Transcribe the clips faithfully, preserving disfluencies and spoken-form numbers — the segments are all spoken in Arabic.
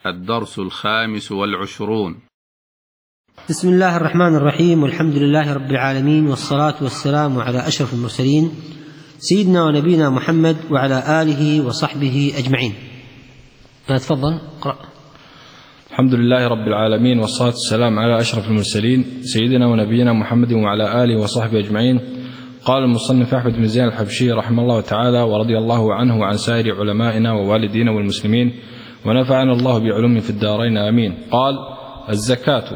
الدرس الخامس والعشرون. بسم الله الرحمن الرحيم، والحمد لله رب العالمين، والصلاة والسلام على أشرف المرسلين سيدنا ونبينا محمد وعلى آله وصحبه أجمعين. تفضل اقرأ. الحمد لله رب العالمين، والصلاة والسلام على أشرف المرسلين سيدنا ونبينا محمد وعلى آله وصحبه أجمعين. قال المصنف أحمد بن زين الحبشي رحمه الله تعالى ورضي الله عنه وعن سائر علمائنا ووالدينا والمسلمين، ونفعنا الله بعلوم في الدارين آمين. قال: الزكاة.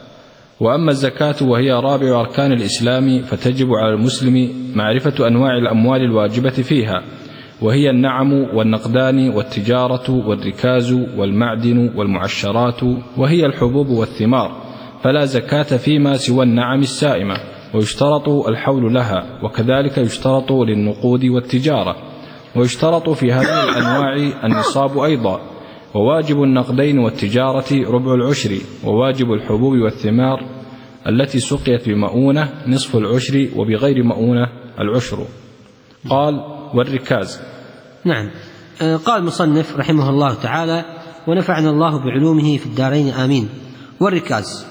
وأما الزكاة وهي رابع أركان الإسلام، فتجب على المسلم معرفة أنواع الأموال الواجبة فيها، وهي النعم والنقدان والتجارة والركاز والمعدن والمعشرات، وهي الحبوب والثمار، فلا زكاة فيما سوى النعم السائمة، ويشترط الحول لها، وكذلك يشترط للنقود والتجارة، ويشترط في هذه الأنواع النصاب أيضا. وواجب النقدين والتجارة ربع العشر، وواجب الحبوب والثمار التي سقيت بمؤونة نصف العشر، وبغير مؤونة العشر. قال: والركاز. نعم. قال المصنف رحمه الله تعالى: ونفعنا الله بعلومه في الدارين آمين. والركاز،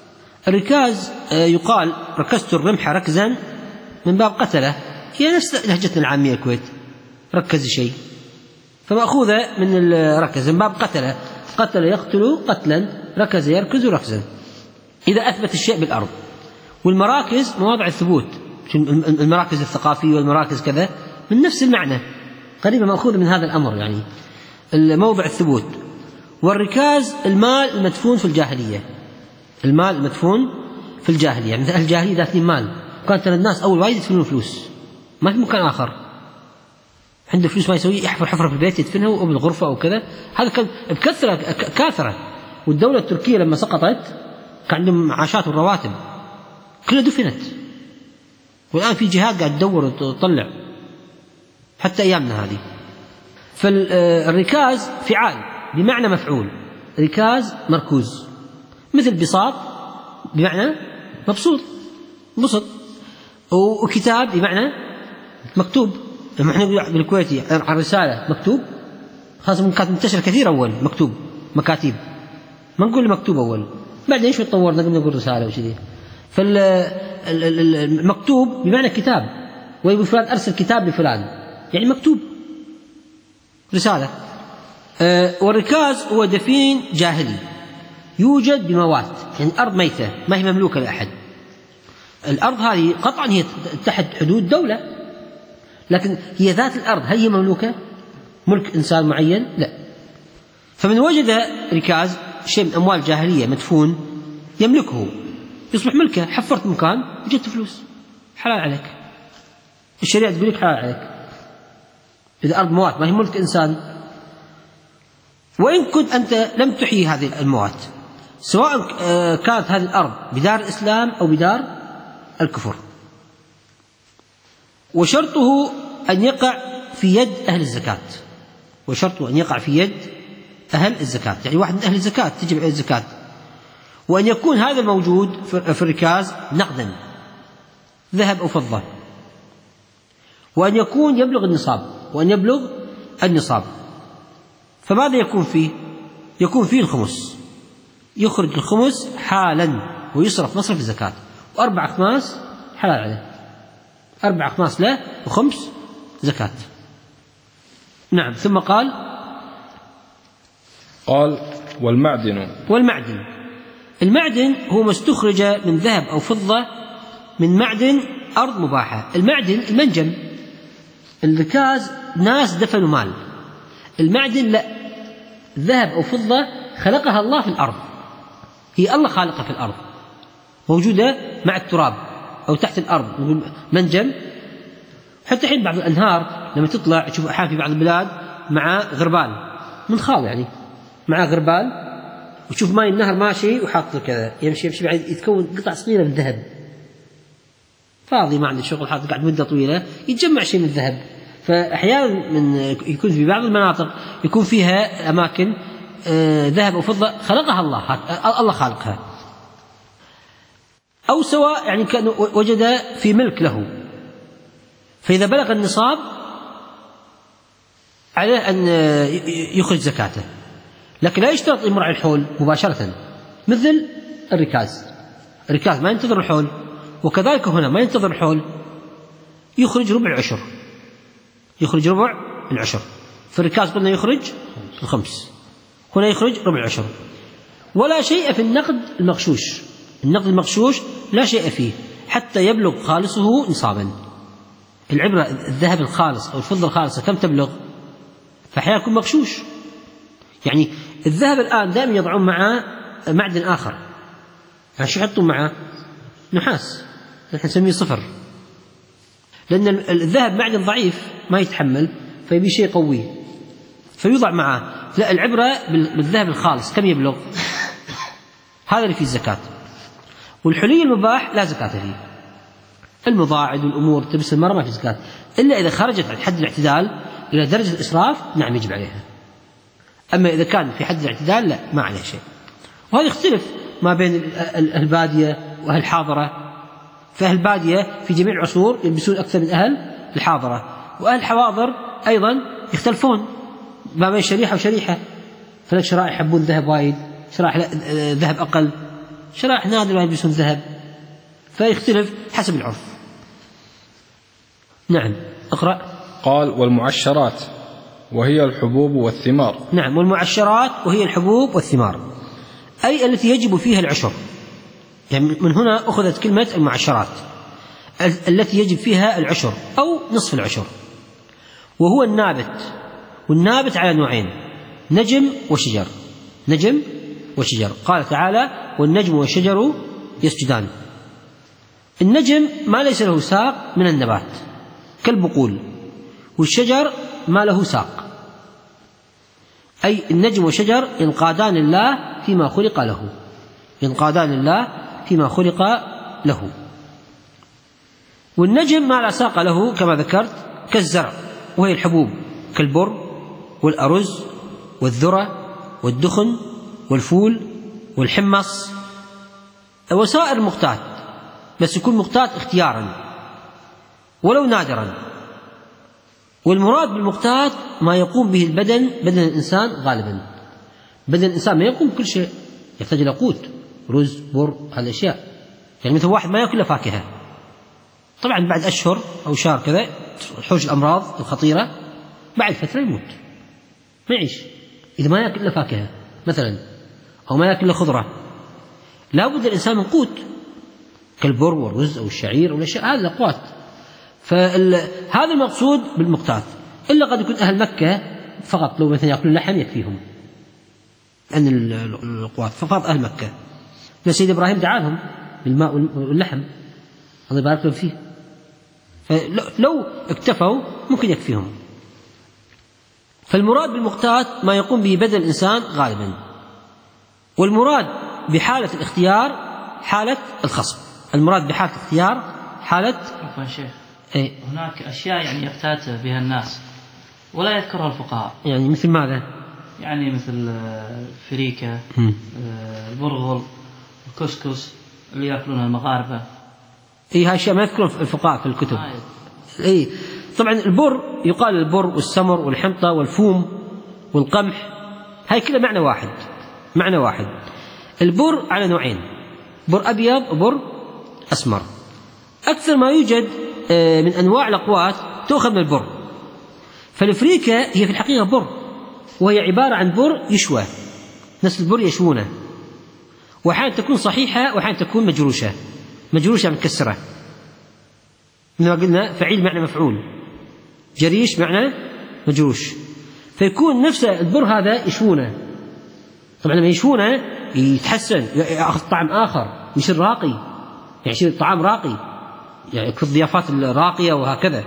الركاز يقال ركزت الرمح ركزا من باب قتله، هي نفس لهجتنا العامية الكويت، ركز شيء، فمأخوذة من الركز من باب قتله، قتل يقتل قتلا، ركز يركز ركزا، إذا أثبت الشيء بالأرض. والمراكز مواضع الثبوت، المراكز الثقافية والمراكز كذا من نفس المعنى، قريبا مأخوذة من هذا الأمر، يعني الموضع الثبوت. والركاز المال المدفون في الجاهلية، المال المدفون في الجاهلية، يعني أهل الجاهلية دافنين مال، وكانت الناس أول وايد يدفنون فلوس، ما في مكان آخر عنده فلوس ما يسوي، يحفر حفرة في البيت يدفنها أو بالغرفة أو كذا. هذا كان بكثرة كاثرة. والدولة التركية لما سقطت كان عندهم معاشات والرواتب كلها دفنت، والآن في جهات قاعد تدور وتطلع حتى أيامنا هذه. فالركاز فعال بمعنى مفعول، ركاز مركوز، مثل بساط بمعنى مبسوط بسط، وكتاب بمعنى مكتوب. لما احنا بالكويتي عن رسالة مكتوب، خاصة كانت منتشرة كثير أول مكتوب مكاتيب، ما نقول مكتوب أول، بعدين شو تطورنا قلنا نقول رسالة وشذي. فالمكتوب بمعنى كتاب، ويقول فلان أرسل كتاب لفلان، يعني مكتوب رسالة. والركاز هو دفين جاهلي يوجد بموات، يعني الأرض ميتة ما هي مملوكة لأحد. الأرض هذه قطعا هي تحت حدود دولة، لكن هي ذات الأرض هل هي مملوكة ملك إنسان معين؟ لا. فمن وجد ركاز شيء من أموال جاهلية مدفون يملكه يصبح ملكه. حفرت مكان وجدت فلوس، حلال عليك، الشريعة تقول لك حلال عليك إذا أرض موات ما هي ملك إنسان. وإن كنت أنت لم تحيي هذه الموات، سواء كانت هذه الأرض بدار الإسلام أو بدار الكفر. وشرطه أن يقع في يد أهل الزكاة، وشرطه أن يقع في يد أهل الزكاة، يعني واحد من أهل الزكاة تجب عليه الزكاة. وأن يكون هذا الموجود في الركاز نقدا ذهب أو فضة، وأن يكون يبلغ النصاب، وأن يبلغ النصاب. فماذا يكون فيه؟ يكون فيه الخمس، يخرج الخمس حالا ويصرف مصرف الزكاة، وأربع أخماس حلال عليه، أربع أخماس له وخمس زكاة. نعم. ثم قال قال: والمعدن. والمعدن، المعدن هو ما استخرج من ذهب أو فضة من معدن أرض مباحة. المعدن المنجم، الركاز ناس دفنوا مال، المعدن لا، ذهب أو فضة خلقها الله في الأرض، هي الله خالقها في الأرض، موجودة مع التراب أو تحت الأرض، منجم. حتى حين بعض الأنهار لما تطلع تشوف أحيانا في بعض البلاد مع غربال من خال، يعني مع غربال، وتشوف ماء النهر ماشي وحاط كذا يمشي يمشي بعد يتكون قطع صغيرة من الذهب، فاضي ما عنده شغل، حاط قاعد مدة طويلة يتجمع شيء من الذهب. فأحيانا من يكون في بعض المناطق يكون فيها أماكن ذهب أو فضة خلقها الله، الله خالقها. أو سواء يعني كان وجد في ملك له، فإذا بلغ النصاب عليه أن يخرج زكاته. لكن لا يشترط يمر على الحول مباشرة، مثل الركاز. الركاز ما ينتظر الحول، وكذلك هنا ما ينتظر الحول، يخرج ربع العشر، يخرج ربع العشر. في الركاز قلنا يخرج الخمس، هنا يخرج ربع العشر. ولا شيء في النقد المغشوش، النقد المغشوش لا شيء فيه حتى يبلغ خالصه نصابا. العبرة الذهب الخالص أو الفضة الخالصة كم تبلغ؟ فأحيانا يكون مغشوش، يعني الذهب الآن دائما يضعون معه معدن آخر، يعني شو يحطون معه؟ نحاس، نحن نسميه صفر، لأن الذهب معدن ضعيف ما يتحمل، فيبي شيء قوي فيوضع معه. لا، العبرة بالذهب الخالص كم يبلغ؟ هذا اللي فيه الزكاة. والحلي المباح لا زكاة فيه، المضاعد والأمور تلبس المرأة ما في زكاة، إلا إذا خرجت عن حد الاعتدال إلى درجة الإسراف، نعم يجب عليها. أما إذا كان في حد الاعتدال لا، ما عليه شيء. وهذا يختلف ما بين البادية وأهل الحاضرة. فأهل البادية في جميع العصور يلبسون أكثر من أهل الحاضرة، وأهل الحواضر أيضا يختلفون ما بين شريحة وشريحة. فلك شرائح يحبون الذهب وايد، شرائح ذهب أقل، شرائح نادرة يلبسون ذهب، فيختلف حسب العرف. نعم اقرأ. قال: والمعشرات وهي الحبوب والثمار. نعم، والمعشرات وهي الحبوب والثمار، أي التي يجب فيها العشر. يعني من هنا أخذت كلمة المعشرات، التي يجب فيها العشر أو نصف العشر. وهو النابت، والنابت على نوعين: نجم وشجر. نجم وشجر، قال تعالى: والنجم والشجر يسجدان. النجم ما ليس له ساق من النبات كالبقول، والشجر ما له ساق، أي النجم والشجر ينقادان الله فيما خلق له، ينقادان الله فيما خلق له. والنجم ما لا ساق له كما ذكرت كالزرع، وهي الحبوب كالبر والأرز والذرة والدخن والفول والحمص وسائر المقتات، بس يكون مقتات اختيارا ولو نادرا. والمراد بالمقتات ما يقوم به البدن، بدن الإنسان غالبا. بدن الإنسان ما يقوم بكل شيء، يحتاج إلى قوت، رز بر هذه الأشياء. يعني مثل واحد ما يأكل فاكهة، طبعا بعد أشهر أو شهر كذا تحوش الأمراض الخطيرة، بعد فترة يموت ما يعيش إذا ما يأكل إلا فاكهة مثلا، أو ما يأكل إلا خضرة. لا بد الإنسان من قوت كالبر والرز أو الشعير أو الأشياء، هذه الأقوات. فهذا المقصود بالمقتات. إلا قد يكون أهل مكة فقط لو مثلا يأكلون لحم يكفيهم أن الأقوات، فقط أهل مكة. سيد إبراهيم دعاهم بالماء واللحم، الله يبارك لهم فيه، فلو اكتفوا ممكن يكفيهم. فالمراد بالمقتات ما يقوم به بدن الإنسان غالبا. والمراد بحالة الاختيار حالة الخصب. المراد بحالة الاختيار حالة عفوا شيخ، إيه؟ هناك أشياء يعني يقتات بها الناس ولا يذكرها الفقهاء. يعني مثل ماذا؟ يعني مثل الفريكة، البرغل، الكسكس اللي يأكلونها المغاربة. إيه، هاي أشياء ما يذكرون الفقهاء في الكتب. آه. إيه طبعا البر يقال البر والسمر والحنطة والفوم والقمح، هاي كلها معنى واحد، معنى واحد. البر على نوعين: بر أبيض وبر أسمر. أكثر ما يوجد من أنواع الأقوات تؤخذ من البر. فالفريكة هي في الحقيقة بر، وهي عبارة عن بر يشوى، نفس البر يشوونه، وأحيانا تكون صحيحة وأحيانا تكون مجروشة. مجروشة متكسرة، مثل ما قلنا فعيل معنى مفعول، جريش معنى مجروش. فيكون نفس البر هذا يشوونه. طبعا لما يشوونه يتحسن، يأخذ طعم آخر، يصير راقي، يعني يصير الطعام راقي، يعني في الضيافات الراقية وهكذا.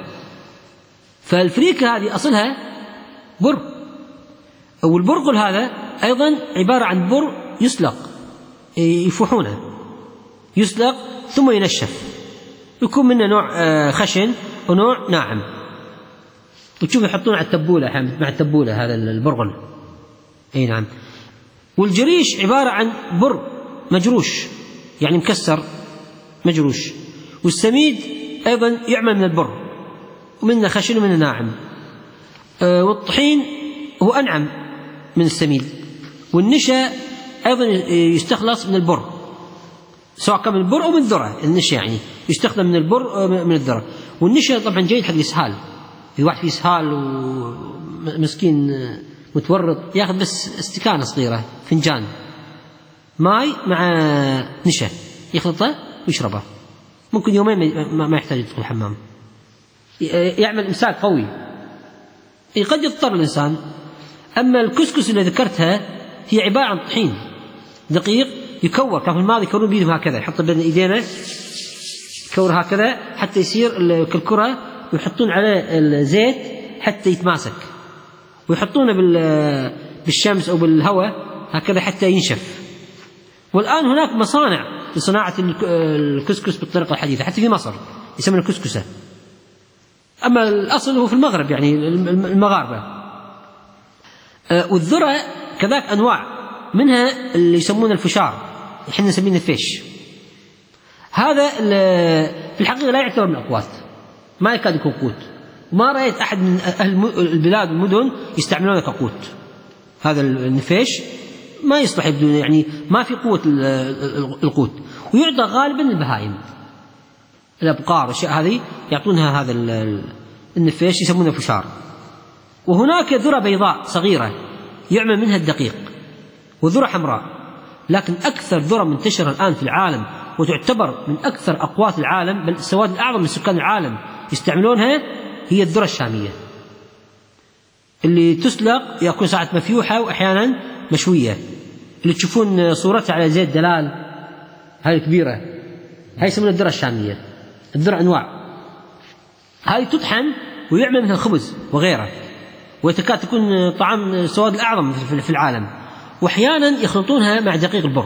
فالفريكة هذه أصلها بر. والبرغل هذا أيضا عبارة عن بر يسلق، يفوحونه، يسلق ثم ينشف، يكون منه نوع خشن ونوع ناعم، وتشوف يحطون على التبولة مع التبولة هذا البرغل. أي نعم. والجريش عبارة عن بر مجروش، يعني مكسر مجروش. والسميد أيضا يعمل من البر، ومنه خشن ومنه ناعم. والطحين هو أنعم من السميد، والنشا أيضا يستخلص من البر، سواء كان من البر أو من الذرة. النشا يعني يستخدم من البر أو من الذرة. والنشا طبعا جيد حق الإسهال، في واحد فيه إسهال ومسكين متورط ياخذ بس استكانة صغيرة، فنجان ماي مع نشا يخلطه ويشربه، ممكن يومين ما يحتاج يدخل الحمام، يعمل إمساك قوي، قد يضطر الإنسان. أما الكسكس اللي ذكرتها هي عبارة عن طحين دقيق يكور، كان في الماضي يكورون بيدهم هكذا، يحط بين إيدينا يكور هكذا حتى يصير كالكرة، ويحطون عليه الزيت حتى يتماسك، ويحطونه بالشمس أو بالهواء هكذا حتى ينشف. والآن هناك مصانع لصناعة الكسكس بالطريقة الحديثة، حتى في مصر يسمونه كسكسة، أما الأصل هو في المغرب يعني المغاربة. والذرة كذلك أنواع، منها اللي يسمونه الفشار، احنا نسميه الفيش. هذا في الحقيقة لا يعتبر من الأقوات، ما يكاد يكون قوت، وما رأيت أحد من أهل البلاد والمدن يستعملونه كقوت. هذا النفيش ما يصلح يبدو يعني ما في قوة القوت، ويعطى غالبا البهائم، الأبقار والأشياء هذه يعطونها هذا النفيش يسمونه فشار. وهناك ذرة بيضاء صغيرة يعمل منها الدقيق، وذرة حمراء، لكن أكثر ذرة منتشرة الآن في العالم وتعتبر من أكثر أقوات العالم، بل السواد الأعظم من سكان العالم يستعملونها، هي الذرة الشامية اللي تسلق، يكون ساعة مفيوحة وأحيانا مشوية، اللي تشوفون صورتها على زيت دلال، هذه كبيرة، هاي يسمونها الذرة الشامية. الذرة أنواع، هاي تطحن ويعمل منها الخبز وغيره، وتكاد تكون طعام السواد الأعظم في العالم. وأحيانا يخلطونها مع دقيق البر،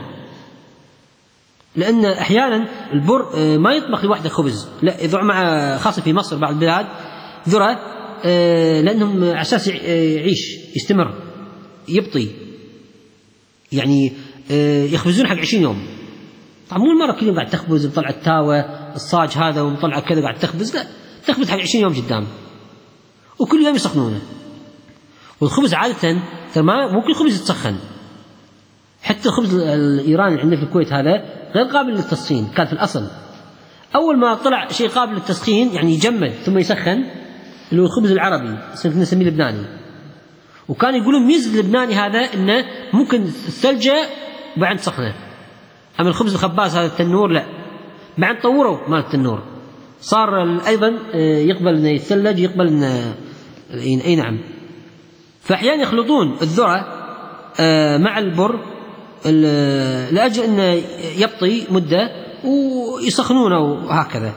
لأن أحيانا البر ما يطبخ لوحده خبز، لا يضع مع، خاصة في مصر بعض البلاد ذرة، لأنهم على أساس يعيش يستمر يبطي، يعني يخبزون حق عشرين يوم. طبعا مو المرة كل يوم قاعد تخبز وطلع التاوة الصاج هذا ومطلع كذا قاعد تخبز، لا تخبز حق عشرين يوم قدام، وكل يوم يسخنونه. والخبز عادة ترى مو كل خبز يتسخن، حتى الخبز الإيراني اللي عندنا في الكويت هذا غير قابل للتسخين، كان في الأصل أول ما طلع شيء قابل للتسخين يعني يجمد ثم يسخن، اللي هو الخبز العربي نسميه لبناني. وكان يقولون ميزة اللبناني هذا إنه ممكن الثلجة بعد سخنه، أما الخبز الخباز هذا التنور لا، بعد طوروا مال التنور صار أيضا يقبل إنه يتثلج، يقبل إنه أي نعم. فأحيانا يخلطون الذرة مع البر لأجل أنه يبطي مدة ويسخنونه وهكذا.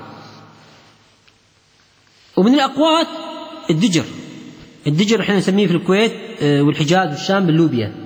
ومن الأقوات الدجر، الدجر احنا نسميه في الكويت والحجاز والشام باللوبيا،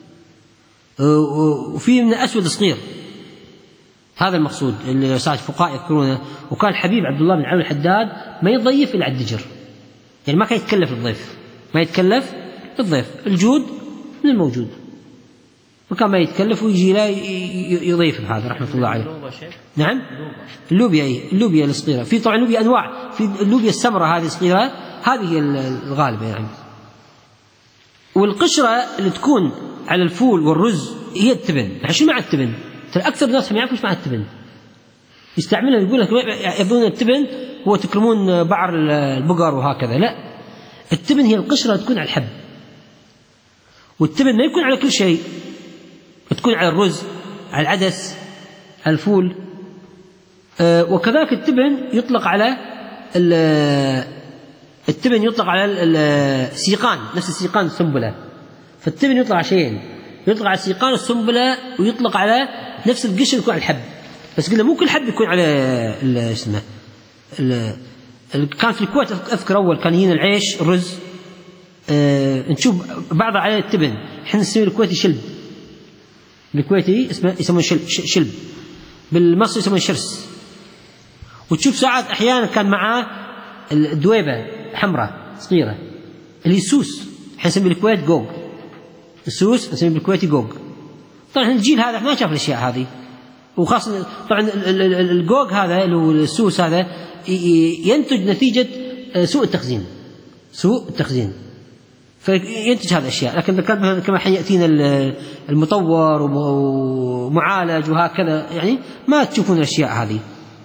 وفيه من الأسود الصغير، هذا المقصود اللي صار الفقهاء يذكرونه. وكان الحبيب عبد الله بن علي الحداد ما يضيف إلا على الدجر، يعني ما كان يتكلف الضيف، ما يتكلف الضيف، الجود من الموجود، وكان ما يتكلف ويجي لا يضيف هذا رحمة الله عليه. نعم اللوبيا، أي اللوبيا الصغيرة، في طبعا اللوبيا أنواع، في اللوبيا السمراء هذه الصغيرة، هذه هي الغالبة يعني. والقشرة اللي تكون على الفول والرز هي التبن. شو مع التبن؟ ترى أكثر الناس ما يعرفون مع التبن، يستعملها يقول لك يظنون التبن هو تكرمون بعر البقر وهكذا، لا، التبن هي القشرة تكون على الحب، والتبن ما يكون على كل شيء، تكون على الرز، على العدس، على الفول. آه وكذلك التبن يطلق على التبن يطلق على السيقان، نفس السيقان السنبلة. فالتبن يطلق على شيئين، يطلق على السيقان والسنبلة، ويطلق على نفس القشر يكون على الحب. بس قلنا مو كل حب يكون على اسمه. كان في الكويت أذكر أول كان يجينا العيش الرز، آه نشوف بعضها على التبن، احنا نسميه الكويتي شلب، بالكويتي اسمه يسمونه شلب, شلب. بالمصري يسمونه شرس. وتشوف ساعات أحيانا كان معاه الدويبة حمراء صغيرة اللي السوس، احنا نسميه بالكويت جوج، السوس نسميه بالكويتي جوج. طبعا الجيل هذا ما شاف الأشياء هذه، وخاصة طبعا الجوج هذا اللي هو السوس هذا ينتج نتيجة سوء التخزين، سوء التخزين. فينتج هذه الأشياء. لكن كما الحين يأتينا المطور ومعالج وهكذا، يعني ما تشوفون الأشياء هذه.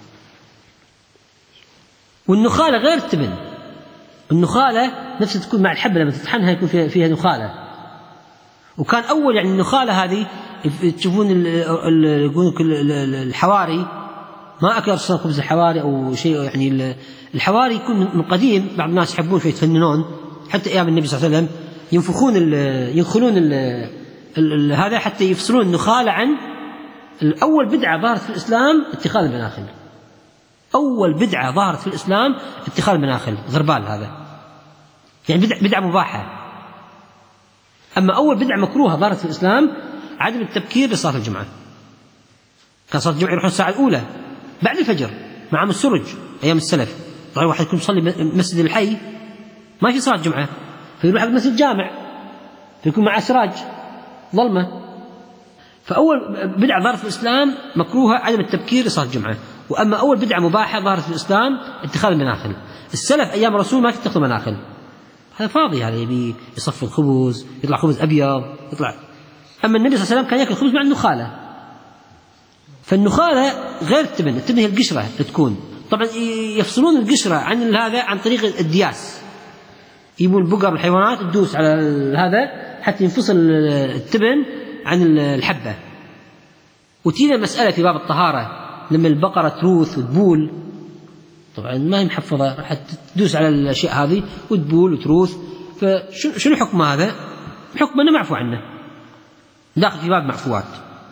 والنخالة غير التبن، النخالة نفسها تكون مع الحبة لما تطحنها يكون فيها, فيها نخالة. وكان أول يعني النخالة هذه تشوفون الحواري ما أكل أصلا خبز الحواري أو شيء، يعني الحواري يكون من قديم، بعض الناس يحبون شوية يتفننون، حتى أيام النبي صلى الله عليه وسلم ينفخون ال ينخلون ال هذا حتى يفصلون النخالة عن الأول بدعة ظهرت في الإسلام اتخاذ المناخل. أول بدعة ظهرت في الإسلام اتخاذ المناخل، غربال هذا يعني بدعة, بدعة مباحة. أما أول بدعة مكروهة ظهرت في الإسلام عدم التبكير لصلاة الجمعة. كان صلاة الجمعة يروحون الساعة الأولى بعد الفجر مع السرج أيام السلف. طبعا واحد يكون يصلي مسجد الحي ما في صلاة جمعة، فيروح على مسجد الجامع فيكون مع سراج ظلمة. فأول بدعة ظهرت في الإسلام مكروهة عدم التبكير لصلاة الجمعة. وأما أول بدعة مباحة ظهرت في الإسلام اتخاذ المناخل. السلف أيام الرسول ما يتخذوا مناخل، هذا فاضي، هذا يبي يصف الخبز يطلع خبز أبيض يطلع. أما النبي صلى الله عليه وسلم كان يأكل خبز مع النخالة. فالنخالة غير التبن، التبن هي القشرة تكون. طبعا يفصلون القشرة عن هذا عن طريق الدياس، يبون البقر الحيوانات تدوس على هذا حتى ينفصل التبن عن الحبة. وتينا مسألة في باب الطهارة لما البقرة تروث وتبول، طبعا ما هي محفظة راح تدوس على الأشياء هذه وتبول وتروث، فشنو حكم هذا؟ حكم أنه معفو عنه، داخل في باب معفوات.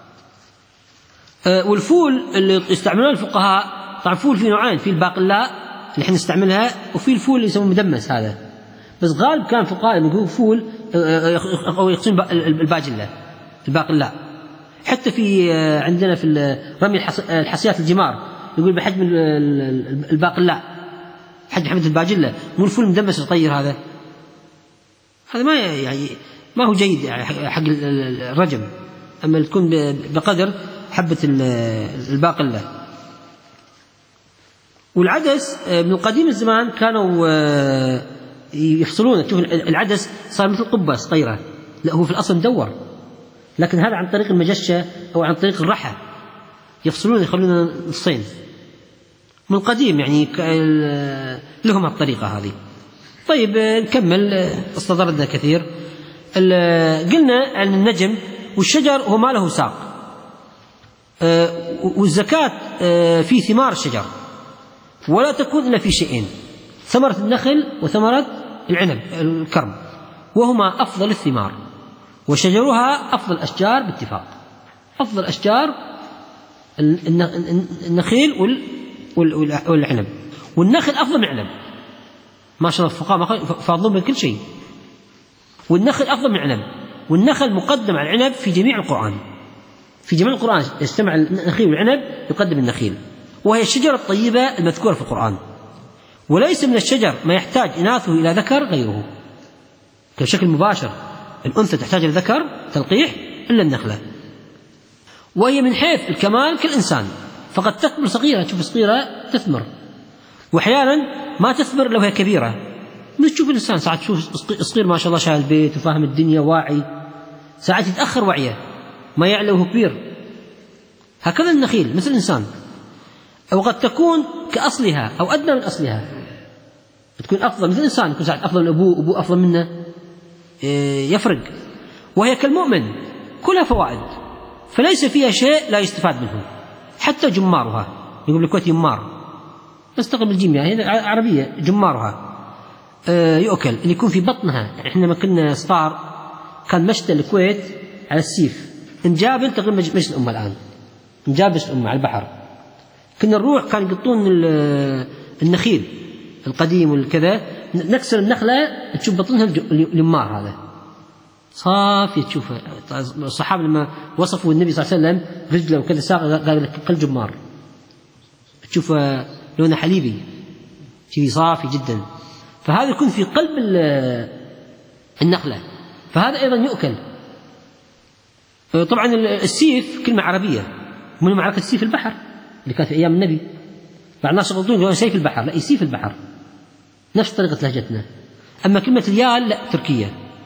أه والفول اللي يستعملون الفقهاء، طبعا فول في نوعين، في الباقلاء اللي احنا نستعملها وفي الفول اللي يسمونه مدمس هذا. بس غالب كان الفقهاء لما يقولوا فول أو يقصون الباجلة الباقلاء. حتى في عندنا في رمي الحصيات الجمار يقول بحجم الباقلاء، حجم حبة الباجلة، مو الفول مدمس يطير. هذا هذا ما يعني ما هو جيد يعني حق الرجم. أما تكون بقدر حبة الباقلة. والعدس من قديم الزمان كانوا يفصلون، تشوف العدس صار مثل قبة صغيرة، لا هو في الأصل مدور، لكن هذا عن طريق المجشة أو عن طريق الرحى يفصلون يخلون نصين من قديم، يعني لهم الطريقة هذه. طيب نكمل، استطردنا كثير. قلنا عن النجم والشجر هو ما له ساق، والزكاة في ثمار الشجر ولا تكون إلا في شيئين: ثمرة النخل وثمرة العنب الكرم، وهما أفضل الثمار، وشجرها أفضل الأشجار باتفاق. أفضل أشجار النخيل والعنب، والنخل أفضل من العنب، ما شاء الله الفقهاء فاضلون من كل شيء. والنخل أفضل من العنب، والنخل مقدم على العنب في جميع القرآن. في جميع القرآن يجتمع النخيل والعنب يقدم النخيل، وهي الشجرة الطيبة المذكورة في القرآن. وليس من الشجر ما يحتاج إناثه إلى ذكر غيره، بشكل مباشر الأنثى تحتاج إلى ذكر تلقيح إلا النخلة. وهي من حيث الكمال كالإنسان، فقد تثمر صغيرة، تشوف صغيرة تثمر، وأحيانا ما تثمر لو هي كبيرة. من تشوف الإنسان ساعات تشوف صغير ما شاء الله شايل البيت وفاهم الدنيا واعي، ساعات يتأخر وعيه ما يعلى وهو كبير. هكذا النخيل مثل الإنسان، أو قد تكون كأصلها أو أدنى من أصلها، تكون أفضل مثل الإنسان، يكون ساعات أفضل من أبوه أبوه أفضل منه، يفرق. وهي كالمؤمن كلها فوائد، فليس فيها شيء لا يستفاد منه، حتى جمارها. يقول الكويت يمار، نستغل الجيمياء هي عربية، جمارها يؤكل اللي يكون في بطنها. يعني احنا لما كنا صغار كان مشتى الكويت على السيف، نجابل تقريبا مجلس الأمة، الآن نجابل مجلس الأمة على البحر. كنا نروح كان يقطون النخيل القديم والكذا، نكسر النخلة تشوف بطنها اليمار هذا صافي، تشوفه. الصحابة لما وصفوا النبي صلى الله عليه وسلم رجله وكذا ساق قال لك كالجمار، تشوف لونه حليبي شيء صافي جدا. فهذا يكون في قلب النخلة، فهذا أيضا يؤكل. طبعا السيف كلمة عربية، من معركة السيف البحر اللي كانت في أيام النبي. بعض الناس يقولون يقولون سيف البحر، لا، سيف البحر نفس طريقة لهجتنا. أما كلمة اليال لا، تركية،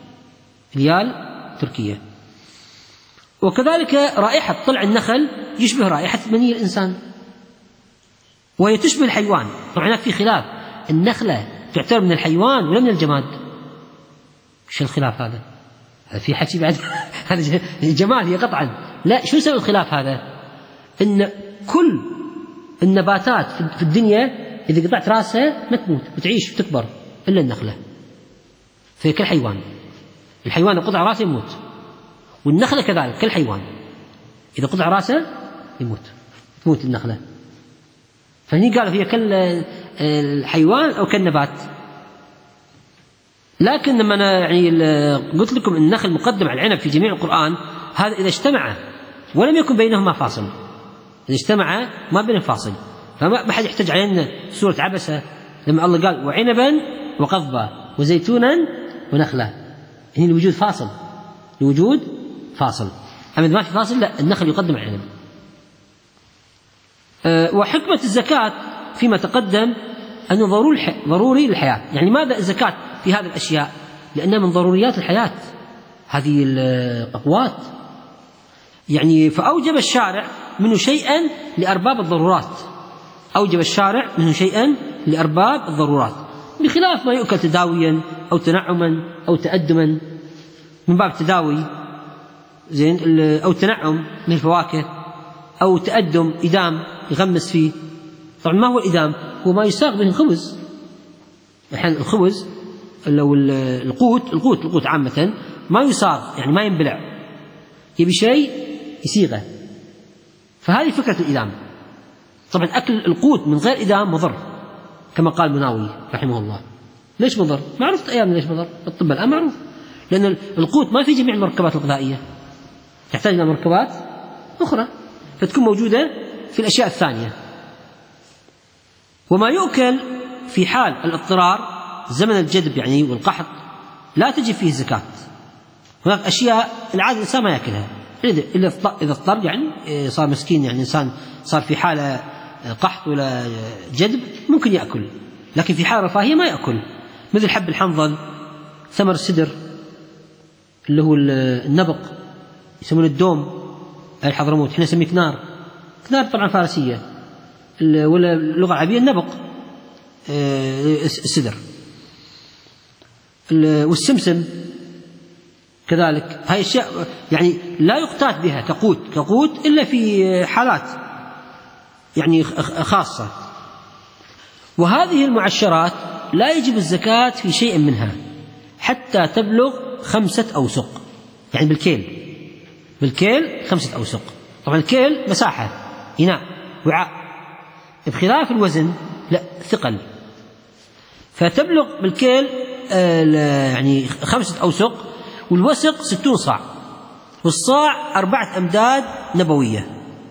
اليال تركيا. وكذلك رائحة طلع النخل يشبه رائحة مني الإنسان، وهي تشبه الحيوان. طبعا هناك في خلاف، النخلة تعتبر من الحيوان ولا من الجماد؟ شو الخلاف هذا؟ هذا في حكي بعد هذا جمال هي قطعا. لا، شو سبب الخلاف هذا؟ إن كل النباتات في الدنيا إذا قطعت راسها ما تموت وتعيش وتكبر إلا النخلة، فهي كالحيوان. الحيوان إذا قطع راسه يموت، والنخلة كذلك كالحيوان، إذا قطع راسه يموت، تموت النخلة. فهني قالوا هي كالحيوان أو كالنبات. لكن لما أنا يعني قلت لكم النخل مقدم على العنب في جميع القرآن، هذا إذا اجتمع ولم يكن بينهما فاصل، إذا اجتمع ما بينهم فاصل، فما حد يحتج علينا سورة عبسة لما الله قال وعنبا وقضبا وزيتونا ونخلة. هنا الوجود فاصل، الوجود فاصل. أما إذا ما في فاصل لا، النخل يقدم على العنب. أه وحكمة الزكاة فيما تقدم أنه ضروري ضروري للحياة. يعني ماذا الزكاة في هذه الأشياء؟ لأنها من ضروريات الحياة، هذه الأقوات. يعني فأوجب الشارع منه شيئا لأرباب الضرورات، أوجب الشارع منه شيئا لأرباب الضرورات، بخلاف ما يؤكل تداويا أو تنعما أو تأدما من باب تداوي زين، أو تنعم من الفواكه، أو تأدم إدام يغمس فيه. طبعا ما هو الإدام؟ هو ما يساق به الخبز. الحين الخبز لو القوت القوت القوت عامة ما يساق، يعني ما ينبلع، يبي شيء يسيغه، فهذه فكرة الإدام. طبعا أكل القوت من غير إدام مضر، كما قال المناوي رحمه الله. ليش مضر؟ معروف أيام ليش مضر، الطب الآن معروف، لأن القوت ما في جميع المركبات الغذائية، تحتاج إلى مركبات أخرى فتكون موجودة في الأشياء الثانية. وما يؤكل في حال الاضطرار زمن الجدب يعني والقحط لا تجب فيه زكاة. هناك أشياء العادة الإنسان ما يأكلها إلا إذا اضطر، يعني صار مسكين، يعني إنسان صار في حالة قحط ولا جدب ممكن يأكل، لكن في حالة رفاهية ما يأكل، مثل حب الحنظل، ثمر السدر اللي هو النبق يسمونه الدوم الحضرموت، احنا نسميه كنار. كنار طبعا فارسية، ولا اللغة العربية النبق السدر. والسمسم كذلك، هاي أشياء يعني لا يقتات بها كقوت كقوت إلا في حالات يعني خاصة. وهذه المعشرات لا يجب الزكاة في شيء منها حتى تبلغ خمسة أوسق، يعني بالكيل، بالكيل خمسة أوسق. طبعا الكيل مساحة، إناء، وعاء، بخلاف الوزن لا، ثقل. فتبلغ بالكيل يعني خمسة أوسق، والوسق ستون صاع، والصاع أربعة أمداد نبوية.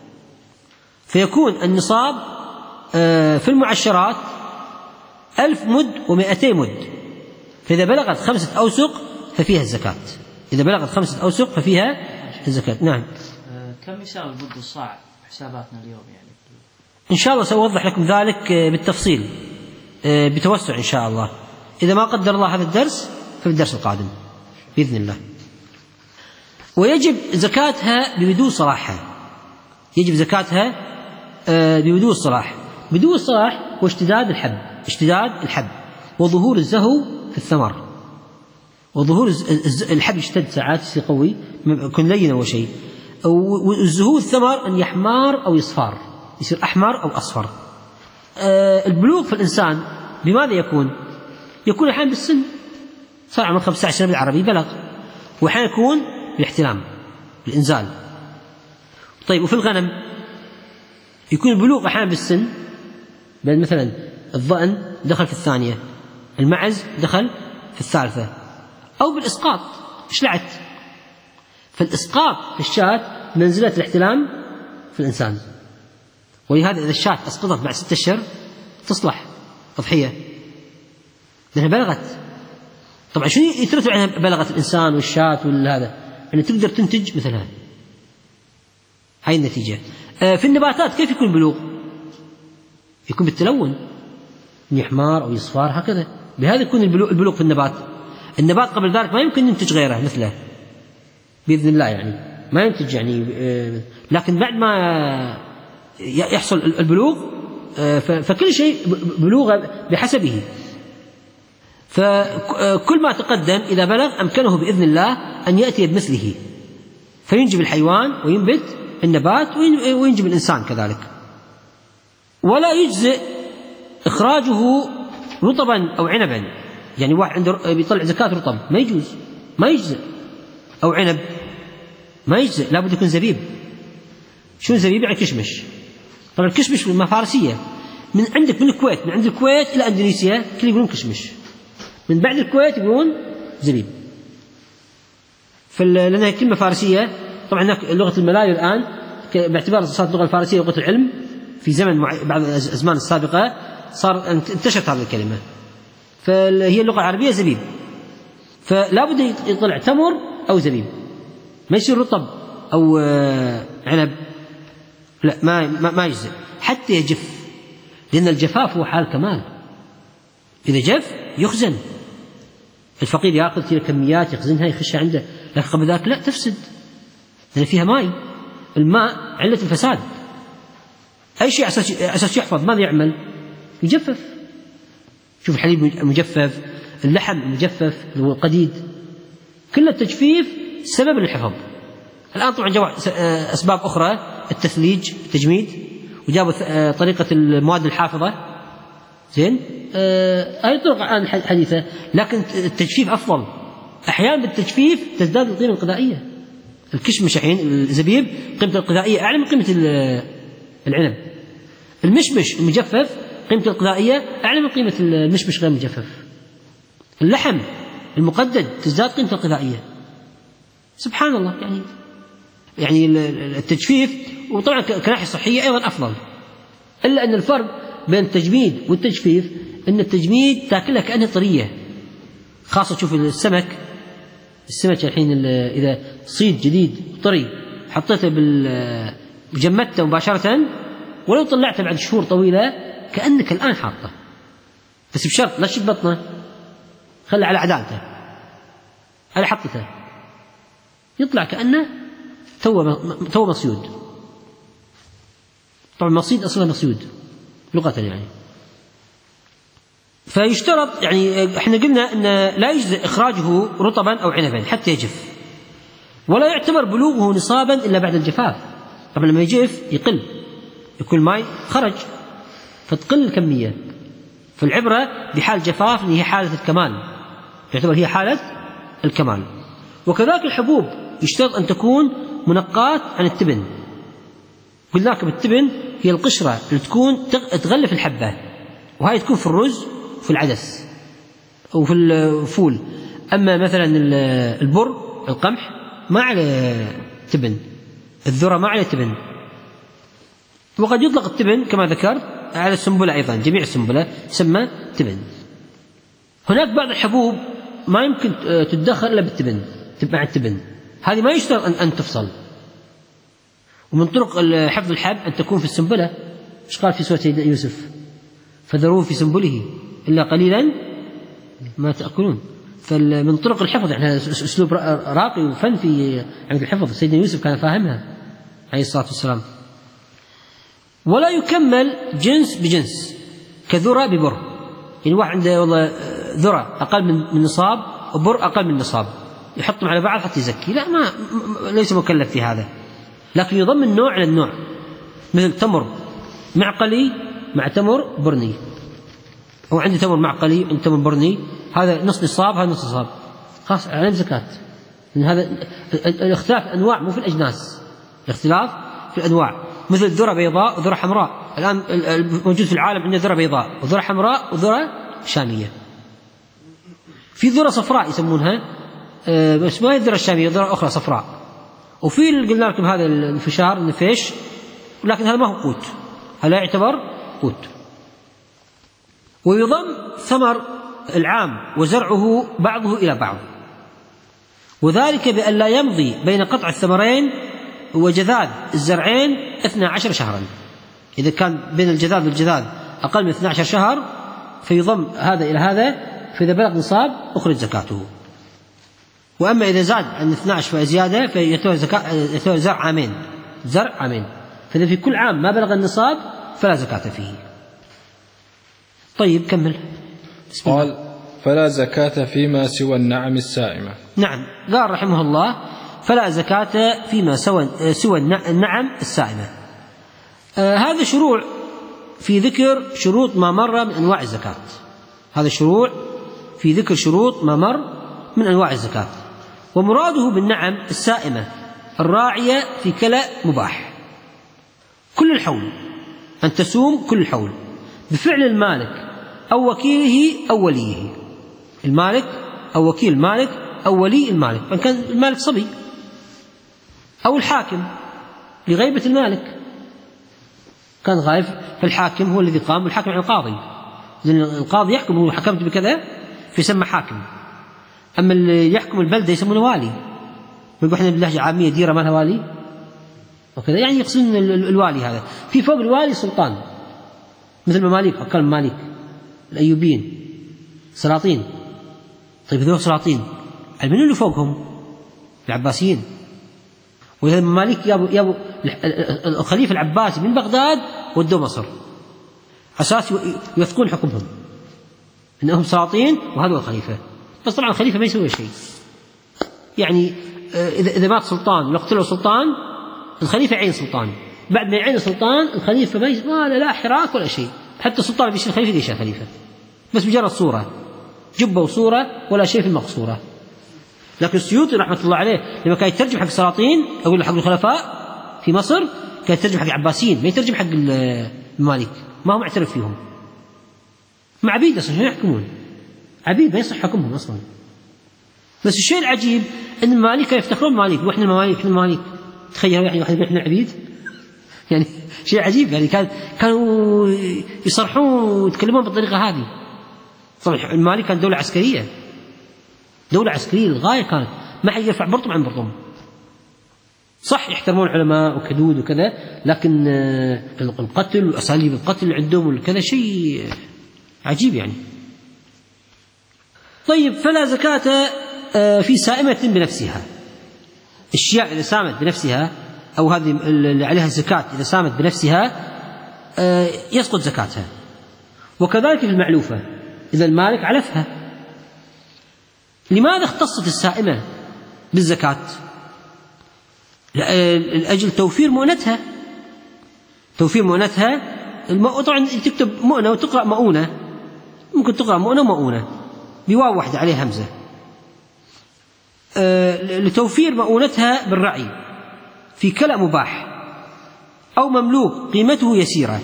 فيكون النصاب في المعشرات ألف مد ومائتي مد. فإذا بلغت خمسة أوسق ففيها الزكاة، إذا بلغت خمسة أوسق ففيها الزكاة. نعم. كم يساوي المد والصاع حساباتنا اليوم يعني؟ إن شاء الله سأوضح لكم ذلك بالتفصيل بتوسع إن شاء الله، إذا ما قدر الله هذا الدرس ففي الدرس القادم بإذن الله. ويجب زكاتها ببدو صلاحها، يجب زكاتها ببدو الصلاح. بدو الصلاح هو اشتداد الحب، اشتداد الحب وظهور الزهو في الثمر. وظهور الحب يشتد ساعات يصير قوي، يكون لين أول شيء. والزهو الثمر أن يحمر أو يصفر، يصير أحمر أو أصفر. البلوغ في الإنسان بماذا يكون؟ يكون أحيانا بالسن، صار عمره خمسة عشر سنة بالعربي بلغ، وأحيانا يكون بالاحتلام بالإنزال. طيب وفي الغنم يكون البلوغ أحيانا بالسن، بل مثلا الضأن دخل في الثانية، المعز دخل في الثالثة، أو بالإسقاط شلعت. فالإسقاط في الشاة منزلة الاحتلام في الإنسان، ولهذا إذا الشاة أسقطت بعد ستة أشهر تصلح تضحية لأنها بلغت. طبعا شو يترتب عنها بلغت الإنسان والشاة والهذا؟ يعني تقدر تنتج مثلها، هاي النتيجة. في النباتات كيف يكون البلوغ؟ يكون بالتلون، يحمر أو يصفر هكذا، بهذا يكون البلوغ في النبات. النبات قبل ذلك ما يمكن ينتج غيره مثله بإذن الله، يعني ما ينتج يعني، لكن بعد ما يحصل البلوغ فكل شيء بلوغ بحسبه، فكل ما تقدم إذا بلغ أمكنه بإذن الله أن يأتي بمثله فينجب الحيوان وينبت النبات وينجب الإنسان كذلك. ولا يجزئ إخراجه رطبا أو عنبا، يعني واحد عنده بيطلع زكاة رطب ما يجوز، ما يجزئ، أو عنب ما يجزئ، لابد يكون زبيب. شو زبيب؟ يعني كشمش. طبعا الكشمش ما فارسية، من عندك من الكويت، من عند الكويت إلى أندونيسيا كل يقولون كشمش، من بعد الكويت يقولون زبيب، لأنها كلمة فارسية. طبعا لغة الملايو الآن باعتبار صارت اللغة الفارسية لغة العلم في زمن بعض الأزمان السابقة صار انتشرت هذه الكلمة، فهي اللغة العربية زبيب، فلا بد يطلع تمر أو زبيب، ما يصير رطب أو عنب، لا ما ما يجزئ حتى يجف، لأن الجفاف هو حال كمال. إذا جف يخزن، الفقير يأخذ تلك الكميات يخزنها يخشها عنده، لكن قبل ذلك لا تفسد، لأن فيها ماء، الماء علة الفساد. أي شيء أساس يحفظ ماذا يعمل؟ يجفف. شوف الحليب المجفف، اللحم المجفف، القديد، كل التجفيف سبب للحفظ. الآن طبعا جاء أسباب أخرى، التثليج، التجميد، وجابوا طريقة المواد الحافظة، زين، هذه طرق الآن حديثة، لكن التجفيف أفضل. أحيانا بالتجفيف تزداد القيمة الغذائية. الكشمش الحين الزبيب قيمته الغذائية أعلى من قيمة العنب. المشمش المجفف قيمته الغذائية أعلى من قيمة المشمش غير المجفف. اللحم المقدد تزداد قيمته الغذائية. سبحان الله، يعني يعني التجفيف، وطبعا كناحية صحية أيضا أفضل، إلا أن الفرق بين التجميد والتجفيف أن التجميد تأكلها كأنها طرية، خاصة تشوف السمك السمك الحين إذا صيد جديد طري حطيته بالجمدته مباشرة، ولو طلعته بعد شهور طويلة كأنك الآن حاطه، بس بشرط لا تشد بطنه، خلي على عدالته، على حطته، يطلع كأنه تو مصيود. طبعا مصيد أصلا مصيود لغة يعني. فيشترط، يعني احنا قلنا ان لا يجزئ اخراجه رطبا او عنبا حتى يجف، ولا يعتبر بلوغه نصابا الا بعد الجفاف. طبعا لما يجف يقل، يكون الماء خرج فتقل الكمية، فالعبرة بحال جفاف اللي هي حالة الكمال، يعتبر هي حالة الكمال. وكذلك الحبوب يشترط ان تكون منقاة عن التبن. قلنا لكم التبن هي القشرة اللي تكون تغلف الحبة، وهي تكون في الرز وفي العدس وفي الفول. أما مثلا البر القمح ما عليه تبن، الذرة ما عليه تبن. وقد يطلق التبن كما ذكرت على السنبلة أيضا، جميع السنبلة يسمى تبن. هناك بعض الحبوب ما يمكن تدخل إلا بالتبن، مع التبن هذه ما يشترط أن تفصل. ومن طرق حفظ الحب أن تكون في السنبلة، إيش قال في سورة يوسف؟ فذروه في سنبله إلا قليلا ما تأكلون. فمن طرق الحفظ يعني أسلوب راقي وفن في عند الحفظ، سيدنا يوسف كان فاهمها عليه الصلاة والسلام. ولا يكمل جنس بجنس كذرة ببر، يعني واحد عنده والله ذرة أقل من نصاب وبر أقل من نصاب يحطهم على بعض حتى يزكي، لا، ما ليس مكلف في هذا، لكن يضم النوع على النوع، مثل تمر معقلي مع تمر برني، أو عندي تمر معقلي عندي تمر برني، هذا نص نصاب هذا نص نصاب، خاص على زكاة. هذا الاختلاف الأنواع مو في الأجناس، الاختلاف في الأنواع، مثل ذرة بيضاء وذرة حمراء. الآن موجود في العالم عندنا ذرة بيضاء وذرة حمراء وذرة شامية. في ذرة صفراء يسمونها، بس ما هي الذرة الشامية، ذرة أخرى صفراء. وفي اللي قلنا لكم هذا الفشار النفيش، ولكن هذا ما هو قوت، هذا لا يعتبر قوت. ويضم ثمر العام وزرعه بعضه إلى بعض، وذلك بأن لا يمضي بين قطع الثمرين وجذاذ الزرعين اثنا عشر شهرا. إذا كان بين الجذاذ والجذاذ أقل من اثنا عشر شهر فيضم هذا إلى هذا، فإذا بلغ نصاب أخرج زكاته. وأما إذا زاد عن اثني عشر فزيادة فيعتبر زكاة زرع عامين، زرع عامين، فإذا في كل عام ما بلغ النصاب فلا زكاة فيه. طيب كمل. قال فلا زكاة فيما سوى النعم السائمة. نعم، قال رحمه الله فلا زكاة فيما سوى سوى النعم السائمة. آه هذا شروع في ذكر شروط ما مر من أنواع الزكاة. هذا شروع في ذكر شروط ما مر من أنواع الزكاة، ومراده بالنعم السائمة الراعية في كلأ مباح كل الحول، أن تسوم كل الحول بفعل المالك أو وكيله أو وليه. المالك أو وكيل المالك أو ولي المالك، إن كان المالك صبي، أو الحاكم لغيبة المالك، كان غائب فالحاكم هو الذي قام، والحاكم عن القاضي، لأن القاضي يحكم، هو حكمت بكذا فيسمى حاكم. أما اللي يحكم البلدة يسمونه والي، ويقول احنا باللهجة عامية ديرة ما لها والي وكذا، يعني يقصدون الوالي هذا. في فوق الوالي سلطان مثل المماليك، حكام المماليك الأيوبيين سلاطين. طيب هذول سلاطين من اللي فوقهم؟ العباسيين. وإذا المماليك يابوا يابوا الخليفة العباسي من بغداد ودوا مصر أساس يوثقون حكمهم إنهم سلاطين وهذا هو الخليفة. بس طبعا الخليفة ما يسوي شيء، يعني إذا إذا مات سلطان ويقتله سلطان الخليفة يعين سلطان، بعد ما يعين السلطان الخليفة ما لا, لا حراك ولا شيء، حتى السلطان بيصير خليفة ليش خليفة؟ بس مجرد صورة، جبة وصورة ولا شيء في المقصورة. لكن السيوطي رحمة الله عليه لما كان يترجم حق السلاطين أقول حق الخلفاء في مصر كان يترجم حق العباسيين، ما يترجم حق المماليك، ما هو معترف فيهم، مع عبيد أصلا شو يحكمون؟ عبيد ما يصح حكمهم أصلا. بس الشيء العجيب أن المماليك كانوا يفتخرون بالمماليك، وإحنا المماليك إحنا المماليك، تخيلوا يعني واحد يقول إحنا عبيد، يعني شيء عجيب. يعني كان كانوا يصرحون ويتكلمون بالطريقة هذه. طبعا المماليك كانت دولة عسكرية، دولة عسكرية للغاية، كانت ما حد يرفع برطم عن برطم. صح يحترمون العلماء وكدود وكذا، لكن القتل وأساليب القتل عندهم وكذا شيء عجيب يعني. طيب فلا زكاة في سائمة بنفسها. الشياء إذا سامت بنفسها أو هذه اللي عليها الزكاة إذا سامت بنفسها يسقط زكاتها. وكذلك في المعلوفة إذا المالك علفها. لماذا اختصت السائمة بالزكاة؟ لأجل توفير مؤنتها، توفير مؤنتها. طبعا تكتب مؤنة وتقرأ مؤونة، ممكن تقرأ مؤنة ومؤونة بواو واحدة عليه همزة، أه لتوفير مؤونتها بالرعي في كلأ مباح أو مملوك قيمته يسيرة.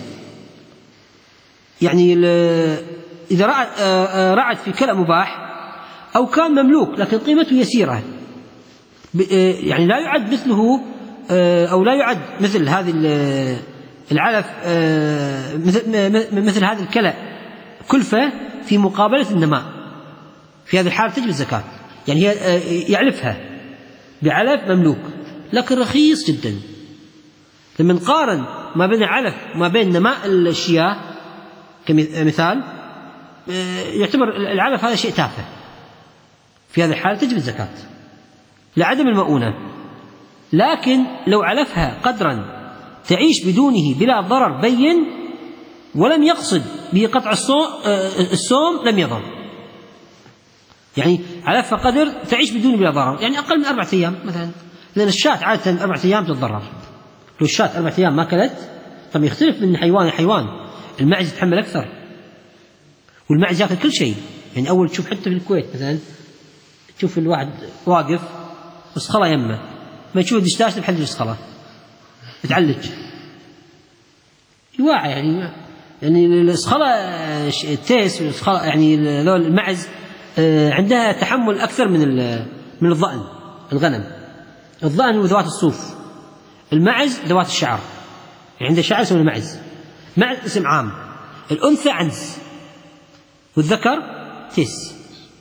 يعني إذا رعت في كلأ مباح أو كان مملوك لكن قيمته يسيرة، يعني لا يعد مثله أو لا يعد مثل هذه العلف مثل هذه الكلأ كلفة في مقابلة النماء، في هذه الحالة تجب الزكاة. يعني هي يعلفها بعلف مملوك لكن رخيص جدا. لما نقارن ما بين العلف وما بين نماء الشياه كمثال يعتبر العلف هذا شيء تافه، في هذه الحالة تجب الزكاة لعدم المؤونة. لكن لو علفها قدرا تعيش بدونه بلا ضرر بين ولم يقصد به قطع الصوم لم يضر. يعني علفها قدر تعيش بدونه بلا ضرر، يعني أقل من أربعة أيام مثلا، لأن الشاة عادة أربعة أيام تتضرر. لو الشاة أربعة أيام ما أكلت طب يختلف من حيوان لحيوان. المعز يتحمل أكثر، والمعز يأكل كل شيء. يعني أول تشوف حتى في الكويت مثلا تشوف الواحد واقف وصخلة يمه، ما يشوف دشتاش بحل الصخلة يتعلج يواعي. يعني يعني الصخلة التيس والصخلة يعني المعز عندها تحمل أكثر من من الضأن. الغنم الضأن هو ذوات الصوف، المعز ذوات الشعر، يعني عنده شعر اسمه المعز. معز اسم عام، الأنثى عنز والذكر تيس.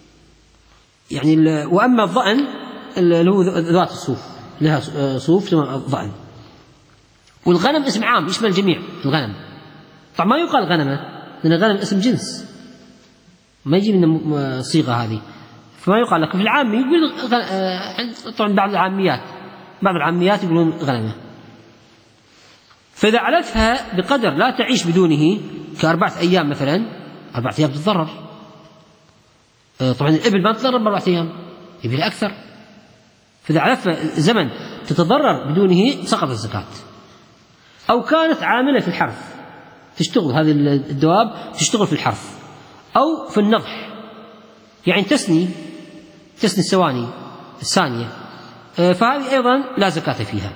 يعني وأما الضأن اللي هو ذوات الصوف لها صوف ثم الضأن. والغنم اسم عام يشمل الجميع. الغنم طبعا ما يقال غنمة لأن الغنم اسم جنس ما يجي من الصيغة هذه، فما يقال لك في العامي يقول طبعا بعض العاميات بعض العاميات يقولون غنمة. فإذا علفها بقدر لا تعيش بدونه كأربعة أيام مثلا، أربعة أيام تتضرر. طبعا الإبل ما تتضرر بأربعة أيام، يبي أكثر. فإذا علفها زمن تتضرر بدونه سقط الزكاة. أو كانت عاملة في الحرث، تشتغل هذه الدواب تشتغل في الحرث أو في النضح، يعني تسني تسني السواني الثانية، فهذه أيضا لا زكاة فيها.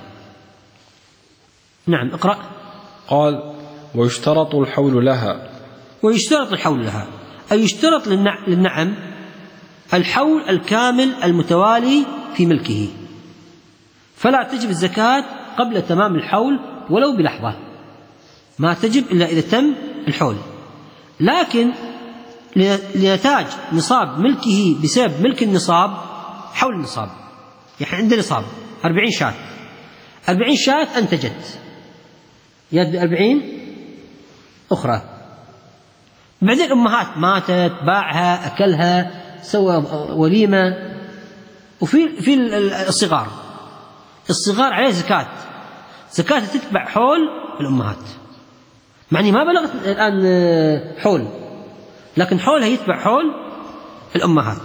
نعم اقرأ. قال: ويشترط الحول لها. ويشترط الحول لها، أي يشترط للنعم الحول الكامل المتوالي في ملكه، فلا تجب الزكاة قبل تمام الحول ولو بلحظة، ما تجب إلا إذا تم الحول. لكن لنتاج نصاب ملكه بسبب ملك النصاب حول النصاب، يعني عند نصاب أربعين شاة، أربعين شاة أنتجت يد أربعين أخرى، بعدين الأمهات ماتت، باعها، أكلها، سوى وليمة. وفي في الصغار الصغار عليه زكاة، زكاة تتبع حول الأمهات، معني ما بلغت الآن حول، لكن حولها يتبع حول الأمهات.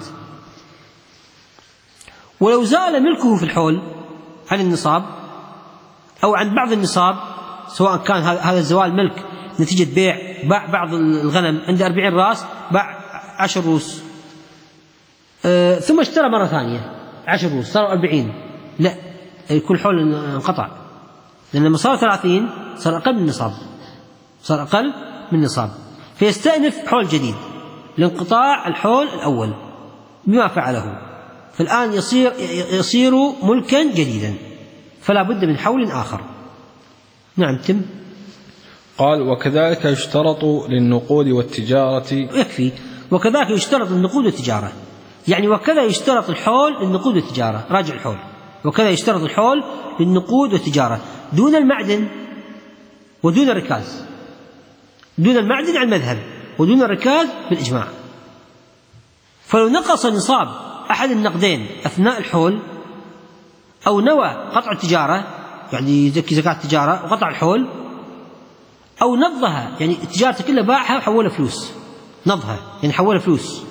ولو زال ملكه في الحول عن النصاب أو عن بعض النصاب، سواء كان هذا الزوال ملك نتيجة بيع، باع بعض الغنم عند أربعين راس باع عشر روس، أه ثم اشترى مرة ثانية عشر روس صاروا أربعين، لا، كل حول انقطع، لأن لما صار ثلاثين صار أقل من النصاب، صار أقل من النصاب، فيستأنف حول جديد لانقطاع الحول الأول بما فعله، فالآن يصير يصير ملكا جديدا، فلا بد من حول آخر. نعم تم. قال: وكذلك يشترط للنقود والتجارة. يكفي. وكذلك يشترط للنقود والتجارة، يعني وكذا يشترط الحول للنقود والتجارة، راجع الحول، وكذا يشترط الحول للنقود والتجارة دون المعدن ودون الركاز، دون المعدن على المذهب ودون الركاز بالإجماع. فلو نقص نصاب أحد النقدين أثناء الحول، أو نوى قطع التجارة يعني يزكي زكاة التجارة وقطع الحول، أو نضها يعني التجارة كلها باعها وحولها فلوس، نضها يعني حولها فلوس،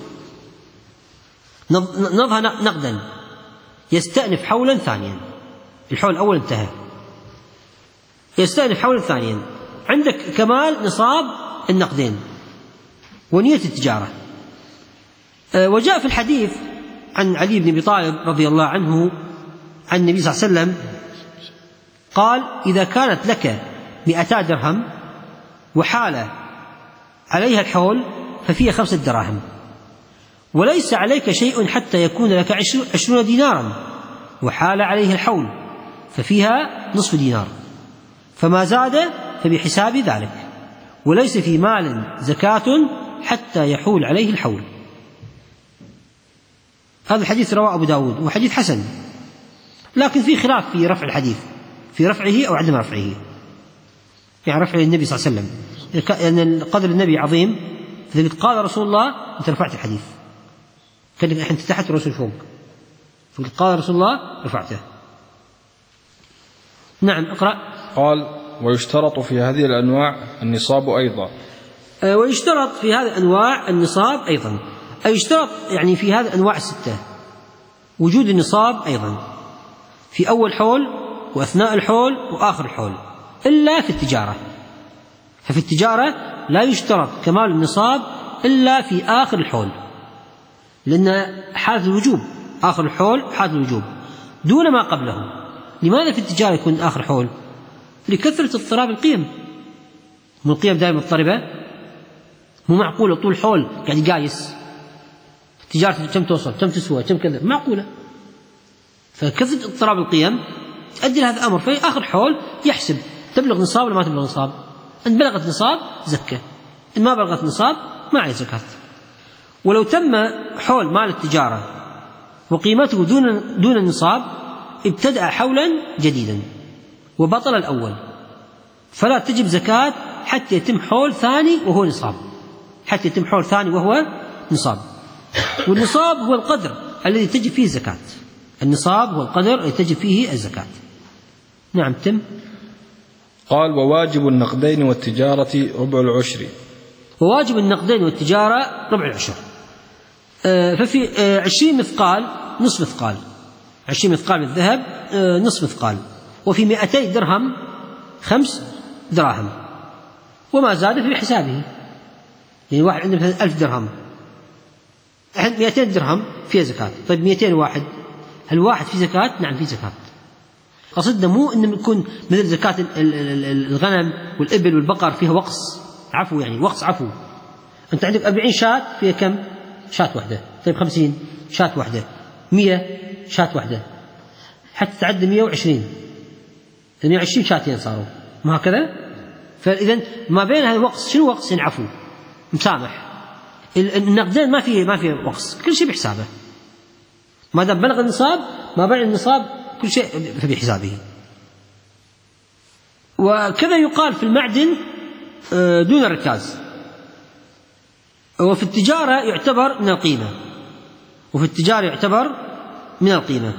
نضها نقدا، يستأنف حولا ثانيا، الحول الأول انتهى، يستأنف حولا ثانيا، عندك كمال نصاب النقدين ونية التجارة. وجاء في الحديث عن علي بن أبي طالب رضي الله عنه عن النبي صلى الله عليه وسلم قال: إذا كانت لك مئتا درهم وحال عليها الحول ففيها خمسة دراهم، وليس عليك شيء حتى يكون لك عشرون دينارا وحال عليه الحول ففيها نصف دينار، فما زاد فبحساب ذلك، وليس في مال زكاة حتى يحول عليه الحول. هذا الحديث رواه أبو داود وحديث حسن، لكن في خلاف في رفع الحديث، في رفعه أو عدم رفعه، يعني رفعه النبي صلى الله عليه وسلم، لأن قدر النبي عظيم، فإذا قال رسول الله أنت رفعت الحديث، كأنك أنت تحت الرسول فوق، فقد قال رسول الله رفعته. نعم اقرأ. قال: ويشترط في هذه الأنواع النصاب أيضا. أه ويشترط في هذه الأنواع النصاب أيضا، أي يشترط يعني في هذه الأنواع الستة وجود النصاب أيضا في أول حول وأثناء الحول وآخر الحول، إلا في التجارة، ففي التجارة لا يشترط كمال النصاب إلا في آخر الحول، لأن حالة الوجوب آخر الحول حالة الوجوب دون ما قبله. لماذا في التجارة يكون آخر حول؟ لكثرة اضطراب القيم، من القيم دائما مضطربة، مو معقولة طول حول قاعد يقايس تجارة كم توصل كم تسوى كم كذا، معقولة. فكثرة اضطراب القيم تؤدي لهذا الأمر، في آخر حول يحسب تبلغ نصاب ولا ما تبلغ نصاب، إن بلغت نصاب زكاة، إن ما بلغت نصاب ما عليه زكاة. ولو تم حول مال التجارة وقيمته دون دون النصاب ابتدأ حولا جديدا وبطل الأول، فلا تجب زكاة حتى يتم حول ثاني وهو نصاب، حتى يتم حول ثاني وهو نصاب. والنصاب هو القدر الذي تجب فيه الزكاة. النصاب هو القدر الذي تجب فيه الزكاة. نعم تم. قال وواجب النقدين والتجارة ربع العشر. وواجب النقدين والتجارة ربع العشر. آه ففي آه عشرين مثقال نصف مثقال، عشرين مثقال من الذهب آه نصف مثقال، وفي مئتي درهم خمس دراهم، وما زاد في حسابه. يعني واحد عنده مثلا ألف درهم، عند مئتين درهم فيها زكاة. طيب مئتين واحد، هل واحد في زكاة؟ نعم في زكاة. قصدنا مو إن يكون مثل زكاة الغنم والإبل والبقر فيها وقص عفو، يعني وقص عفو. أنت عندك أربعين شاة فيها كم؟ شاة واحدة. طيب خمسين شاة واحدة، مية شاة واحدة، حتى تعدي مية وعشرين، مية وعشرين شاتين صاروا، ما هكذا؟ فإذا ما بين هذا الوقص شنو وقص؟ يعني عفو مسامح. النقدين ما فيه ما فيه وقص، كل شيء بحسابه، ما دام بلغ النصاب ما بعد النصاب كل شيء بحسابه. وكذا يقال في المعدن دون الركاز. وفي التجارة يعتبر من القيمة، وفي التجارة يعتبر من القيمة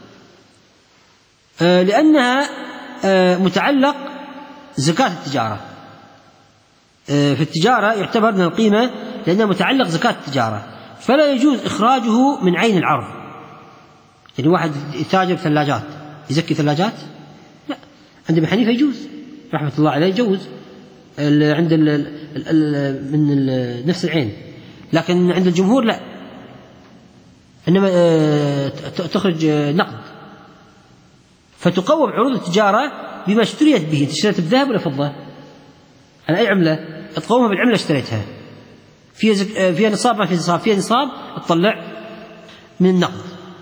لأنها متعلق زكاة التجارة. في التجارة يعتبر من القيمة لأنها متعلق زكاة التجارة، فلا يجوز إخراجه من عين العرض. يعني واحد يتاجر ثلاجات يزكي ثلاجات؟ لا، عند ابن حنيفة يجوز رحمة الله عليه، يجوز عند ال ال ال من ال نفس العين، لكن عند الجمهور لا، إنما تخرج نقد. فتقوم عروض التجارة بما اشتريت به. اشتريت بذهب ولا فضة؟ على أي عملة؟ تقومها بالعملة اشتريتها. فيها زك... فيها نصاب ما فيها نصاب؟ فيها نصاب تطلع من النقد.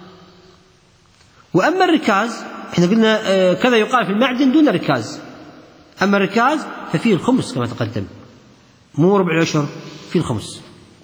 وأما الركاز احنا قلنا كذا يقال في المعدن دون الركاز. أما الركاز ففيه الخمس كما تقدم، مو ربع العشر، فيه الخمس.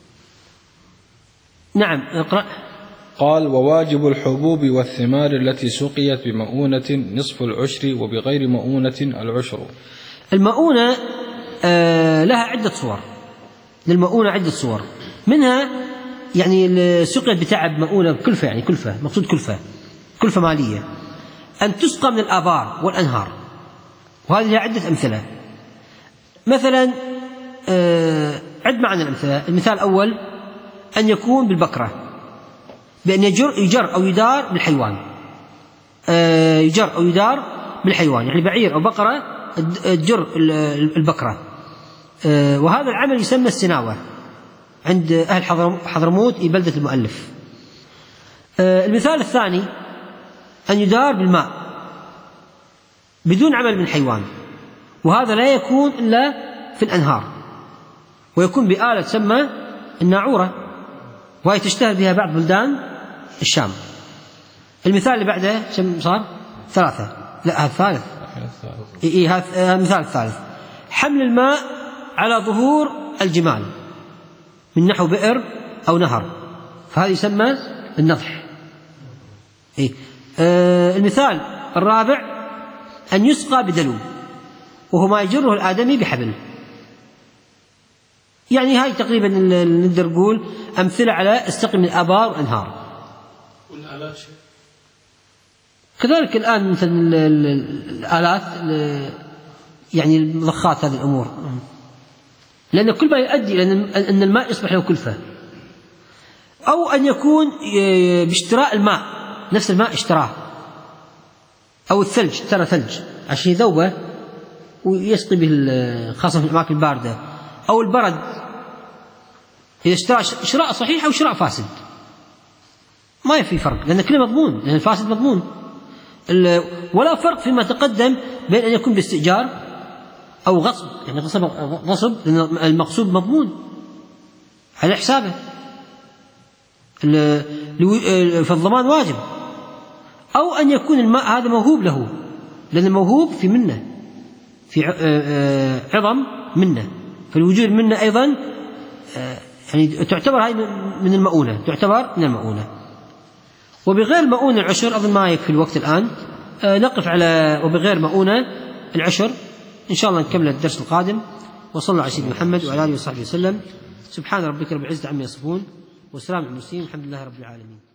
نعم اقرأ. قال وواجب الحبوب والثمار التي سقيت بمؤونة نصف العشر وبغير مؤونة العشر. المؤونة آه لها عدة صور. للمؤونة عدة صور، منها يعني سقيت بتعب مؤونة كلفة، يعني كلفة، مقصود كلفة كلفة مالية، أن تسقى من الآبار والأنهار، وهذه عدة أمثلة. مثلا آه عد معنا الأمثلة. المثال الأول أن يكون بالبكرة، بأن يجر, يجر أو يدار بالحيوان، آه يجر أو يدار بالحيوان، يعني بعير أو بقرة تجر البكرة، آه وهذا العمل يسمى السناوة عند أهل حضرموت بلدة المؤلف. آه المثال الثاني أن يدار بالماء بدون عمل من حيوان، وهذا لا يكون إلا في الأنهار، ويكون بآلة تسمى الناعورة، وهي تشتهر بها بعض بلدان الشام. المثال اللي بعده كم صار؟ ثلاثة. لا هذا ثالث. إيه هذا المثال الثالث، حمل الماء على ظهور الجمال من نحو بئر أو نهر، فهذا يسمى النضح. إيه آه المثال الرابع أن يسقى بدلو، وهو ما يجره الآدمي بحبل. يعني هاي تقريبا نقدر نقول أمثلة على استقي من الآبار والأنهار. والآلات شيء كذلك الآن مثل الآلات يعني المضخات، هذه الأمور، لأن كل ما يؤدي إلى أن الماء يصبح له كلفة. أو أن يكون باشتراء الماء، نفس الماء اشتراه، أو الثلج اشترى ثلج عشان يذوبه ويسقي به خاصة في الأماكن الباردة، أو البرد إذا اشترى شراء صحيح أو شراء فاسد ما في فرق، لأن كله مضمون، لأن الفاسد مضمون. ولا فرق فيما تقدم بين أن يكون باستئجار أو غصب، يعني غصب غصب لأن المقصود مضمون على حسابه، فالضمان واجب. أو أن يكون الماء هذا موهوب له، لأن الموهوب في منه، في عظم منه، فالوجود منه أيضا يعني تعتبر هاي من المؤونة، تعتبر من المؤونة. وبغير مؤونة العشر أظن ما يكفي الوقت الآن، نقف على وبغير مؤونة العشر، إن شاء الله نكمل الدرس القادم. وصلى الله على سيدنا محمد وعلى آله وصحبه وسلم. سبحان ربك رب العزة عما يصفون. والسلام على المسلمين، الحمد لله رب العالمين.